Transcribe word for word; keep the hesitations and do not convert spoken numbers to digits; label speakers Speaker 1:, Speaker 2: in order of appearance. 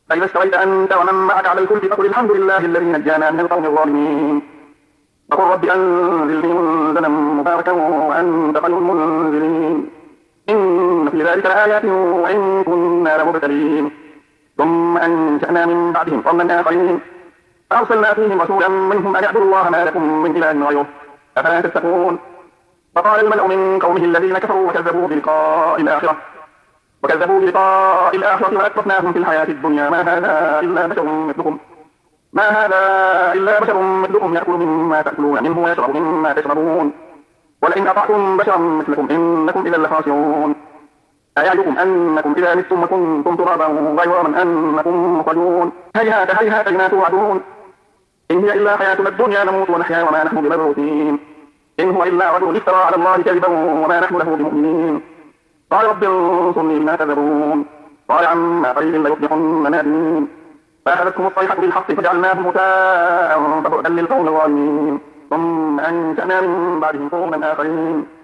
Speaker 1: فإذا استويت أنت ومن معك على الفلك فقل الحمد لله الذي نجانا من القوم الظالمين. فقل رب أنزلني منزلا مباركا وأنت خير المنزلين. إن في ذلك لآيات وإن كنا لمبتلين. ثم أنشأنا من بعدهم قرنا آخرين فأرسلنا فيهم رسولا منهم أن اعبدوا الله ما لكم من إله غيره أفلا تتقون. فقال الملأ من قومه الذين كفروا وكذبوا بلقاء الآخرة وكذبوا بلقاء الآخرة وأترفناهم في الحياة الدنيا ما هذا إلا بشر مثلكم ما هذا إلا بشر مثلكم يأكل مما تأكلون منه ويشرب مما تشربون ولئن أطعتم بشرا مثلكم إنكم إذا لخاسرون. أيعدكم أنكم إذا متم وكنتم ترابا وعظاما أنكم مخرجون. هيهات هيهات لما توعدون. إن هي إلا حياتنا الدنيا نموت ونحيا وما نحن بمبعوثين. إن هو إلا رجل افترى على الله كذبا وما نحن له بمؤمنين. قال رب انصرني بما كذبون. قال عما قليل ليصبحن نادمين. فأخذتهم الصيحة بالحق فجعلناهم غثاء فبعدا للقوم الظالمين. ثم أنشأنا من بعدهم قوما آخرين